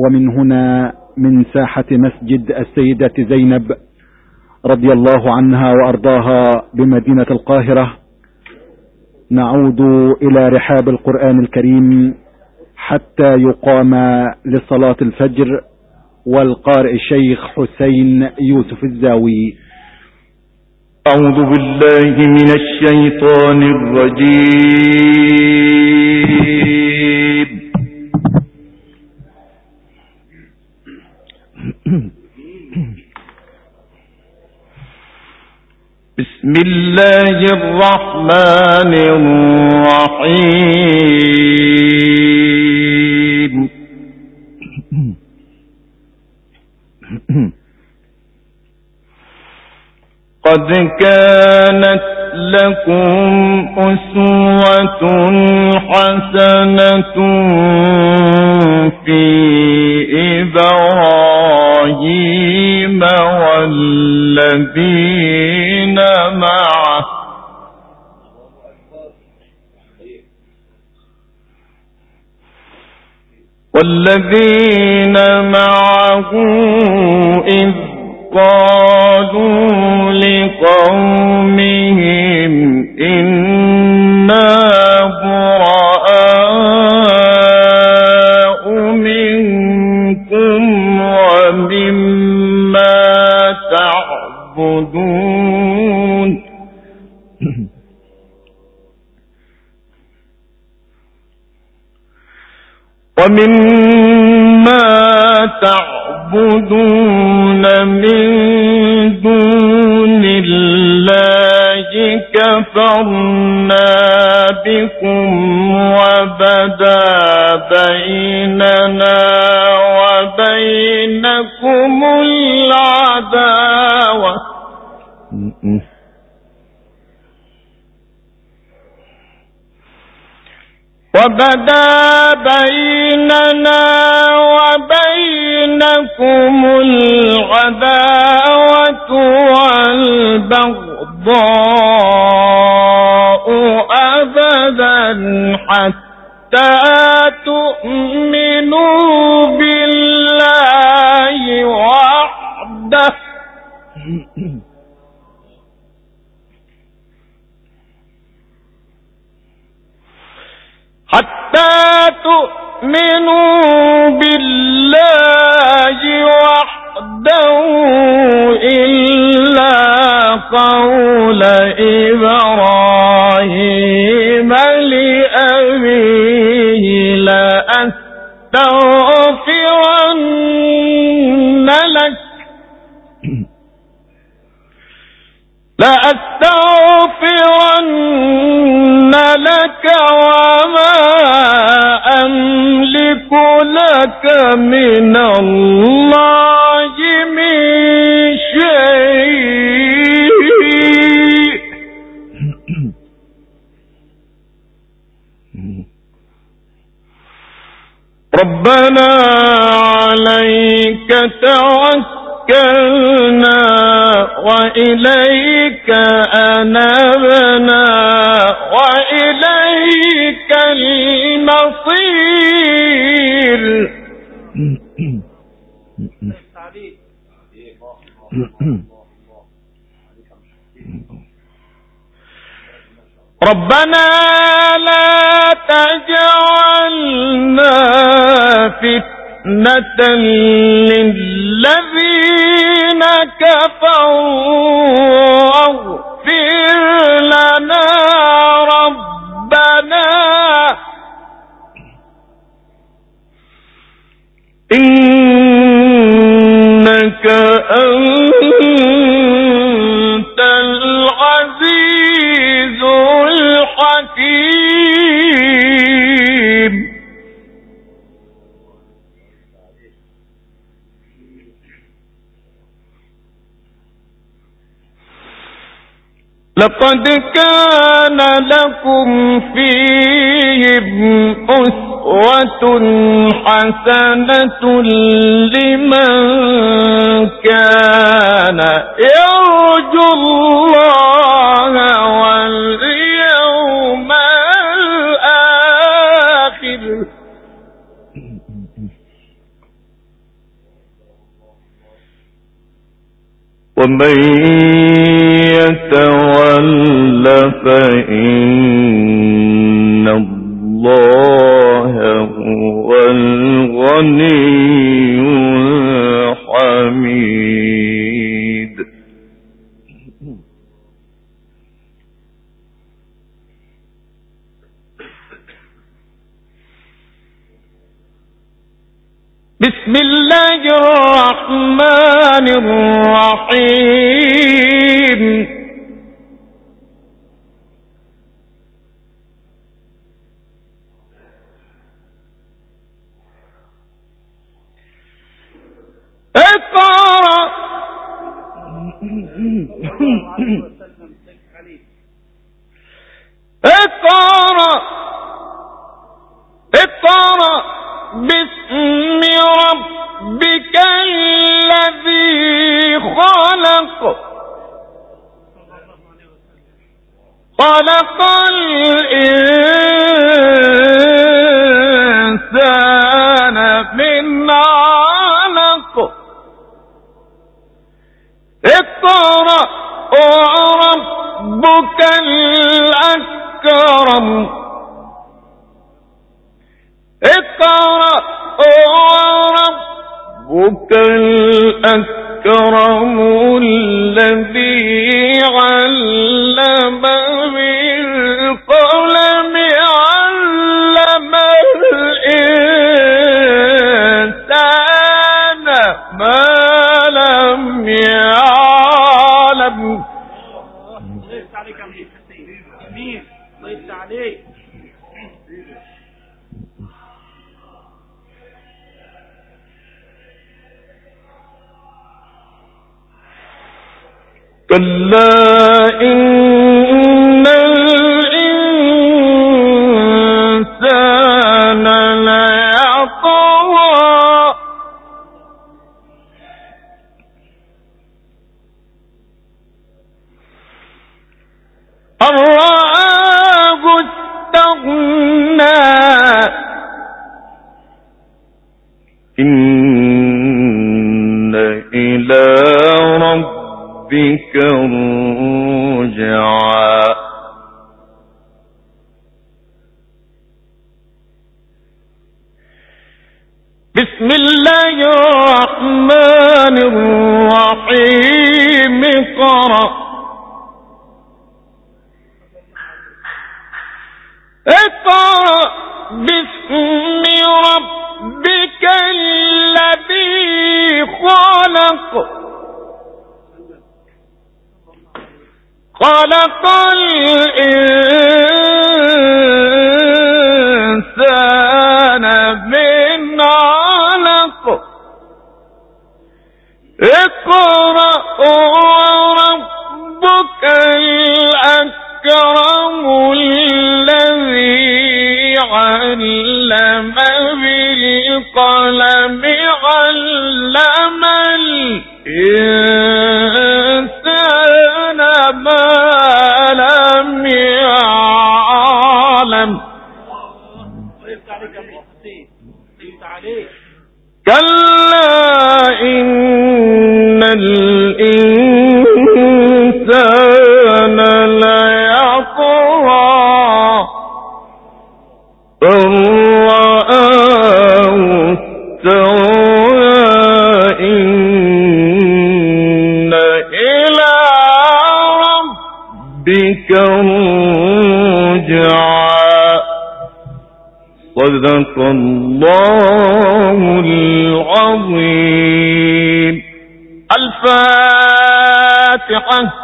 ومن هنا من ساحة مسجد السيدة زينب رضي الله عنها وأرضاها بمدينة القاهرة نعود إلى رحاب القرآن الكريم حتى يقام لصلاة الفجر، والقارئ الشيخ حسين يوسف الزاوي. أعوذ بالله من الشيطان الرجيم. بسم الله الرحمن الرحيم. قد كانت لكم أسوة حسنة في إبراهيم والذين معه إذ قالوا لقومهم إنا براء منكم ومما تعبدون من دون الله كفرنا بكم وبدا بيننا وبينكم العداوة والبغضاء أبدا حتى تؤمنوا بالله وحده إلا قول إبراهيم لأبيه لأستغفرن لك وما أملك لك من الله من شيء ربنا عليك توكلنا وإليك أنبنا وإليك المصير. ربنا لا تجعلنا فتنة للذين كفروا واغفر لنا ربنا إنك أنت العزيز الحكيم. لقد كان لكم فيهم أسوة حسنة لمن كان يرجو الله واليوم الآخر ومن يتول فإن الله هو الغني الحميد. بسم الله الرحمن الرحيم. اقرأ باسم ربك الذي خلق الإنسان من علق. اقرأ وربك الأكرم. اقرأ وربك الأكرم الذي علم بالقلم علم الإنسان ما لم يعلم. ضيفت عليك يا أمين، ضيفت عليك. كلا إن الإنسان ليطغى أن رآه استغنى إن إلى ربك الرجعى. بسم الله الرحمن الرحيم. اقرأ باسم ربك الذي خلق الإنسان من علق. اقرأ وربك الأكرم الذي علم بالقلم علم الإنسان ما لم يعلم. كلا إن الإنسان ليطغى أن رآه استغنى إن إلى ربك الرجعى. صدق الله العظيم. الفاتحة.